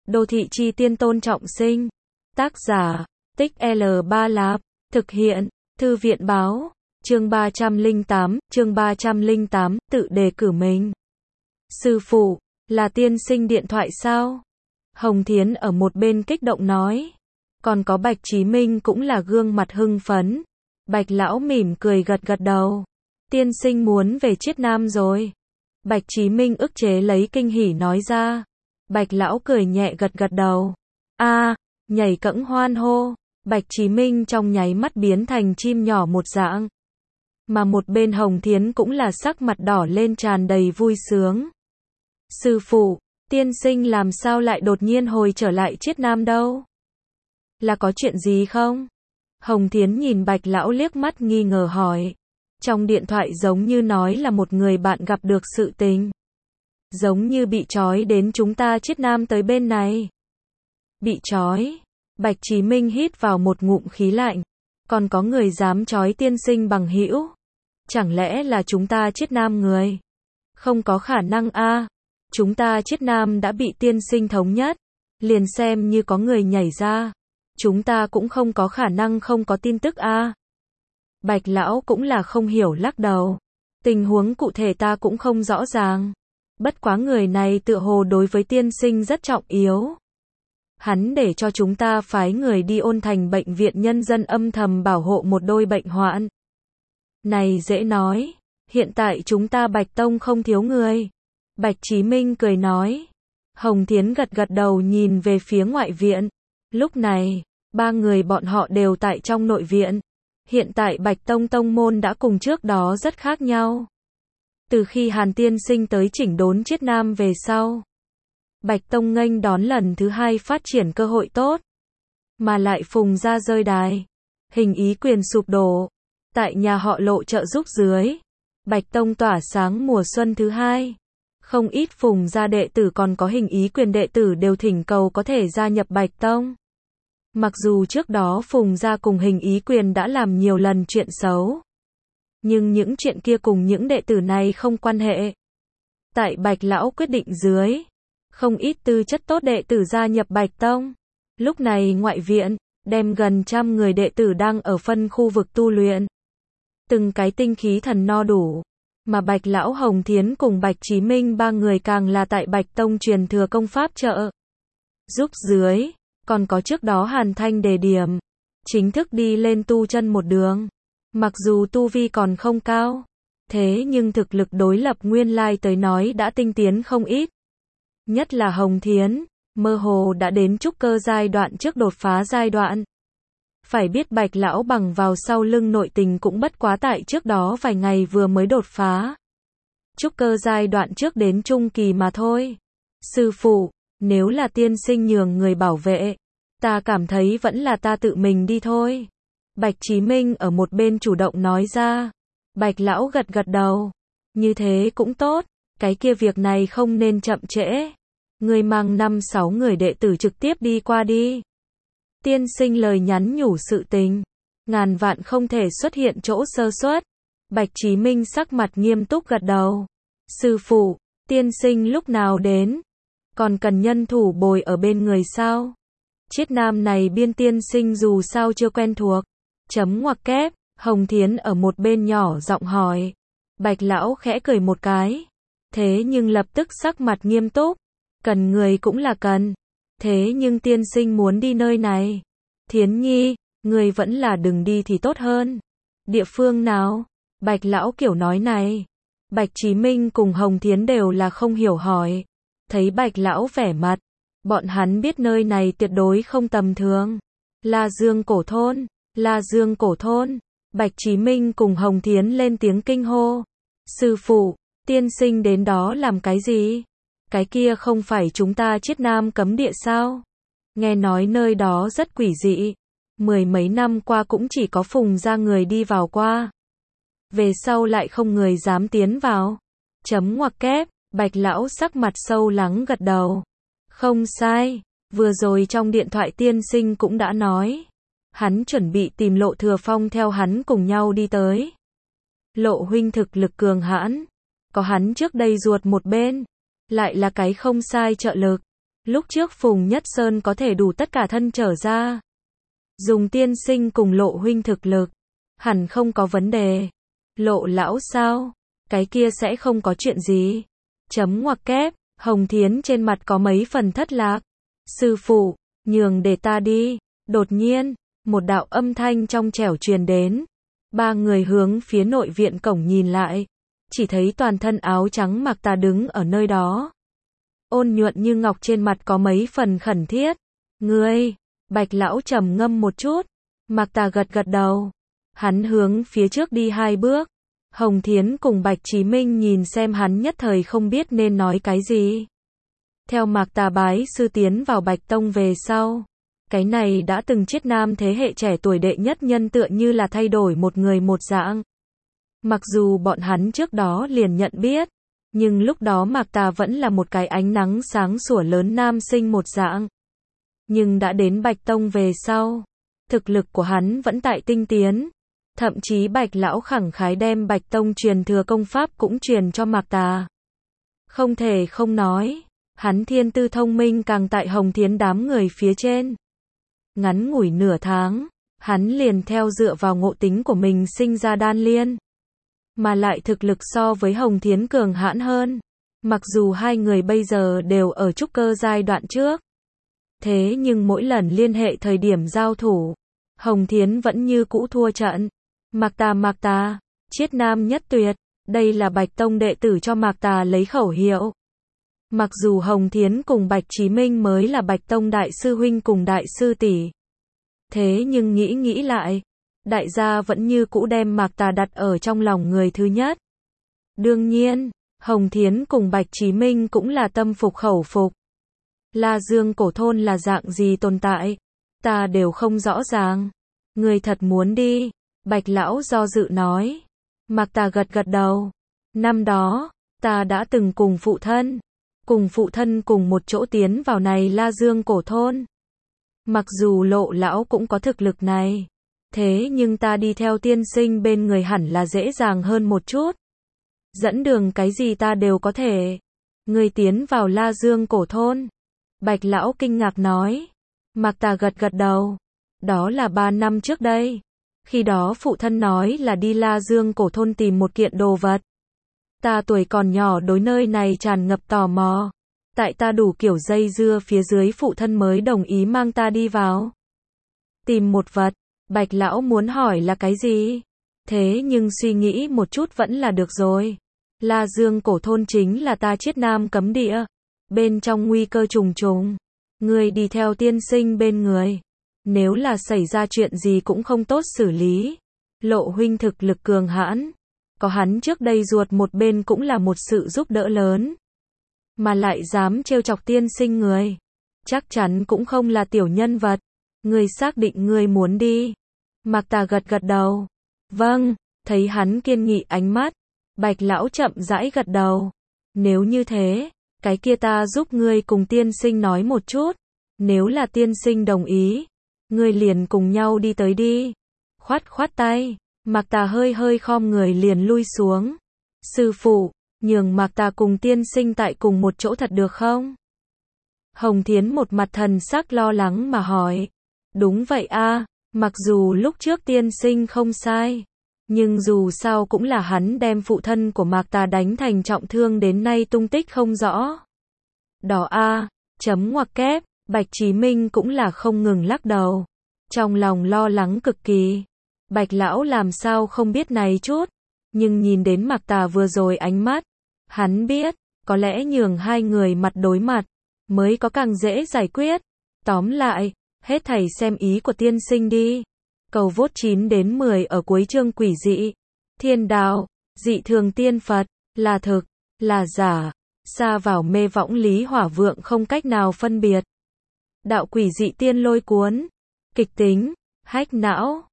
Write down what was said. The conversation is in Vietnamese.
Đô thị chi tiên Tôn Trọng Sinh. Tác giả, Tích L3 Lạp. Thực hiện, Thư viện báo. Chương 308, tự đề cử mình. Sư phụ, là tiên sinh điện thoại sao? Hồng Thiến ở một bên kích động nói. Còn có Bạch Chí Minh cũng là gương mặt hưng phấn. Bạch lão mỉm cười gật gật đầu. Tiên sinh muốn về Chiết Nam rồi. Bạch Chí Minh ức chế lấy kinh hỉ nói ra. Bạch lão cười nhẹ gật gật đầu. Nhảy cẫng hoan hô. Bạch Chí Minh trong nháy mắt biến thành chim nhỏ một dạng. Mà một bên Hồng Thiến cũng là sắc mặt đỏ lên tràn đầy vui sướng. Sư phụ, tiên sinh làm sao lại đột nhiên hồi trở lại Chiết Nam đâu? Là có chuyện gì không? Hồng Thiến nhìn Bạch lão liếc mắt nghi ngờ hỏi. Trong điện thoại giống như nói là một người bạn gặp được sự tình. Giống như bị trói đến chúng ta Chiết Nam tới bên này. Bị trói? Bạch Chí Minh hít vào một ngụm khí lạnh. Còn có người dám trói tiên sinh bằng hữu? Chẳng lẽ là chúng ta Chiết Nam người? Không có khả năng a. Chúng ta Chiết Nam đã bị tiên sinh thống nhất. Liền xem như có người nhảy ra. Chúng ta cũng không có khả năng không có tin tức a. Bạch lão cũng là không hiểu lắc đầu. Tình huống cụ thể ta cũng không rõ ràng. Bất quá người này tựa hồ đối với tiên sinh rất trọng yếu. Hắn để cho chúng ta phái người đi Ôn Thành bệnh viện nhân dân âm thầm bảo hộ một đôi bệnh hoạn. Này dễ nói, hiện tại chúng ta Bạch Tông không thiếu người. Bạch Chí Minh cười nói. Hồng Thiến gật gật đầu nhìn về phía ngoại viện. Lúc này, ba người bọn họ đều tại trong nội viện. Hiện tại Bạch Tông tông môn đã cùng trước đó rất khác nhau. Từ khi Hàn tiên sinh tới chỉnh đốn Chiết Nam về sau, Bạch Tông nghênh đón lần thứ hai phát triển cơ hội tốt. Mà lại Phùng gia rơi đài. Hình ý quyền sụp đổ. Tại nhà họ Lộ trợ giúp dưới, Bạch Tông tỏa sáng mùa xuân thứ hai. Không ít Phùng gia đệ tử còn có hình ý quyền đệ tử đều thỉnh cầu có thể gia nhập Bạch Tông. Mặc dù trước đó Phùng gia cùng hình ý quyền đã làm nhiều lần chuyện xấu. Nhưng những chuyện kia cùng những đệ tử này không quan hệ. Tại Bạch lão quyết định dưới, không ít tư chất tốt đệ tử gia nhập Bạch Tông. Lúc này ngoại viện, đem gần 100 người đệ tử đang ở phân khu vực tu luyện. Từng cái tinh khí thần no đủ. Mà Bạch lão Hồng Thiến cùng Bạch Chí Minh ba người càng là tại Bạch Tông truyền thừa công pháp trợ giúp dưới. Còn có trước đó Hàn Thanh đề điểm. Chính thức đi lên tu chân một đường. Mặc dù tu vi còn không cao. Thế nhưng thực lực đối lập nguyên lai tới nói đã tinh tiến không ít. Nhất là Hồng Thiến, mơ hồ đã đến trúc cơ giai đoạn trước đột phá giai đoạn. Phải biết Bạch lão bằng vào sau lưng nội tình cũng bất quá tại trước đó vài ngày vừa mới đột phá. Trúc cơ giai đoạn trước đến trung kỳ mà thôi. Sư phụ, nếu là tiên sinh nhường người bảo vệ, ta cảm thấy vẫn là ta tự mình đi thôi. Bạch Chí Minh ở một bên chủ động nói ra. Bạch lão gật gật đầu. Như thế cũng tốt, cái kia việc này không nên chậm trễ. Người mang 5-6 người đệ tử trực tiếp đi qua đi. Tiên sinh lời nhắn nhủ sự tình. Ngàn vạn không thể xuất hiện chỗ sơ suất. Bạch Chí Minh sắc mặt nghiêm túc gật đầu. Sư phụ, tiên sinh lúc nào đến? Còn cần nhân thủ bồi ở bên người sao? Chiết Nam này biên tiên sinh dù sao chưa quen thuộc. Chấm ngoặc kép, Hồng Thiến ở một bên nhỏ giọng hỏi. Bạch lão khẽ cười một cái. Thế nhưng lập tức sắc mặt nghiêm túc. Cần người cũng là cần. Thế nhưng tiên sinh muốn đi nơi này. Thiến nhi, người vẫn là đừng đi thì tốt hơn. Địa phương nào? Bạch lão kiểu nói này. Bạch Chí Minh cùng Hồng Thiến đều là không hiểu hỏi. Thấy Bạch lão vẻ mặt. Bọn hắn biết nơi này tuyệt đối không tầm thường. La Dương cổ thôn. La Dương cổ thôn. Bạch Chí Minh cùng Hồng Thiến lên tiếng kinh hô. Sư phụ, tiên sinh đến đó làm cái gì? Cái kia không phải chúng ta Chiết Nam cấm địa sao? Nghe nói nơi đó rất quỷ dị. 10 mấy năm qua cũng chỉ có Phùng gia người đi vào qua. Về sau lại không người dám tiến vào. Chấm ngoặc kép, Bạch lão sắc mặt sâu lắng gật đầu. Không sai, vừa rồi trong điện thoại tiên sinh cũng đã nói. Hắn chuẩn bị tìm Lộ Thừa Phong theo hắn cùng nhau đi tới. Lộ huynh thực lực cường hãn. Có hắn trước đây ruột một bên. Lại là cái không sai trợ lực. Lúc trước Phùng Nhất Sơn có thể đủ tất cả thân trở ra. Dùng tiên sinh cùng Lộ huynh thực lực, hẳn không có vấn đề. Lộ lão sao? Cái kia sẽ không có chuyện gì. Chấm ngoặc kép, Hồng Thiến trên mặt có mấy phần thất lạc. Sư phụ, nhường để ta đi. Đột nhiên, một đạo âm thanh trong trẻo truyền đến. Ba người hướng phía nội viện cổng nhìn lại. Chỉ thấy toàn thân áo trắng Mạc Tà đứng ở nơi đó. Ôn nhuận như ngọc trên mặt có mấy phần khẩn thiết. Ngươi, Bạch lão trầm ngâm một chút. Mạc Tà gật gật đầu. Hắn hướng phía trước đi 2 bước. Hồng Thiến cùng Bạch Chí Minh nhìn xem hắn nhất thời không biết nên nói cái gì. Theo Mạc Tà bái sư tiến vào Bạch Tông về sau. Cái này đã từng chiết nam thế hệ trẻ tuổi đệ nhất nhân tựa như là thay đổi một người một dạng. Mặc dù bọn hắn trước đó liền nhận biết, nhưng lúc đó Mạc Tà vẫn là một cái ánh nắng sáng sủa lớn nam sinh một dạng. Nhưng đã đến Bạch Tông về sau, thực lực của hắn vẫn tại tinh tiến. Thậm chí Bạch lão khẳng khái đem Bạch Tông truyền thừa công pháp cũng truyền cho Mạc Tà. Không thể không nói, hắn thiên tư thông minh càng tại Hồng Thiến đám người phía trên. Ngắn ngủi nửa tháng, hắn liền theo dựa vào ngộ tính của mình sinh ra đan liên. Mà lại thực lực so với Hồng Thiến cường hãn hơn. Mặc dù hai người bây giờ đều ở trúc cơ giai đoạn trước. Thế nhưng mỗi lần liên hệ thời điểm giao thủ, Hồng Thiến vẫn như cũ thua trận. Mạc Tà, chiết nam nhất tuyệt, đây là Bạch Tông đệ tử cho Mạc Tà lấy khẩu hiệu. Mặc dù Hồng Thiến cùng Bạch Chí Minh mới là Bạch Tông đại sư huynh cùng đại sư tỷ. Thế nhưng nghĩ lại, đại gia vẫn như cũ đem Mạc Tà đặt ở trong lòng người thứ nhất. Đương nhiên, Hồng Thiến cùng Bạch Chí Minh cũng là tâm phục khẩu phục. La Dương cổ thôn là dạng gì tồn tại, ta đều không rõ ràng. Người thật muốn đi, Bạch lão do dự nói. Mạc Tà gật gật đầu. Năm đó, ta đã từng cùng phụ thân cùng một chỗ tiến vào này La Dương cổ thôn. Mặc dù Lộ lão cũng có thực lực này, thế nhưng ta đi theo tiên sinh bên người hẳn là dễ dàng hơn một chút. Dẫn đường cái gì ta đều có thể. Người tiến vào La Dương cổ thôn. Bạch lão kinh ngạc nói. Mạc Tà gật gật đầu. Đó là 3 năm trước đây. Khi đó phụ thân nói là đi La Dương cổ thôn tìm một kiện đồ vật. Ta tuổi còn nhỏ đối nơi này tràn ngập tò mò. Tại ta đủ kiểu dây dưa phía dưới phụ thân mới đồng ý mang ta đi vào. Tìm một vật. Bạch lão muốn hỏi là cái gì? Thế nhưng suy nghĩ một chút vẫn là được rồi. La Dương cổ thôn chính là ta chiết nam cấm địa. Bên trong nguy cơ trùng trùng. Người đi theo tiên sinh bên người. Nếu là xảy ra chuyện gì cũng không tốt xử lý. Lộ huynh thực lực cường hãn. Có hắn trước đây ruột một bên cũng là một sự giúp đỡ lớn. Mà lại dám trêu chọc tiên sinh người. Chắc chắn cũng không là tiểu nhân vật. Người xác định người muốn đi. Mạc Tà gật gật đầu. Vâng, thấy hắn kiên nghị ánh mắt. Bạch lão chậm rãi gật đầu. Nếu như thế, cái kia ta giúp ngươi cùng tiên sinh nói một chút. Nếu là tiên sinh đồng ý, ngươi liền cùng nhau đi tới đi. Khoát tay, Mạc Tà hơi khom người liền lui xuống. Sư phụ, nhường Mạc Tà cùng tiên sinh tại cùng một chỗ thật được không? Hồng Thiến một mặt thần sắc lo lắng mà hỏi. Đúng vậy a, mặc dù lúc trước tiên sinh không sai, nhưng dù sao cũng là hắn đem phụ thân của Mạc Tà đánh thành trọng thương đến nay tung tích không rõ. Đó a, chấm ngoặc kép, Bạch Chí Minh cũng là không ngừng lắc đầu. Trong lòng lo lắng cực kỳ. Bạch lão làm sao không biết này chút, nhưng nhìn đến Mạc Tà vừa rồi ánh mắt, hắn biết, có lẽ nhường hai người mặt đối mặt, mới có càng dễ giải quyết. Tóm lại, hết thảy xem ý của tiên sinh đi. Cầu vote 9 đến 10 ở cuối chương quỷ dị. Thiên đạo, dị thường tiên Phật, là thực, là giả, xa vào mê võng lý hỏa vượng không cách nào phân biệt. Đạo quỷ dị tiên lôi cuốn, kịch tính, hách não.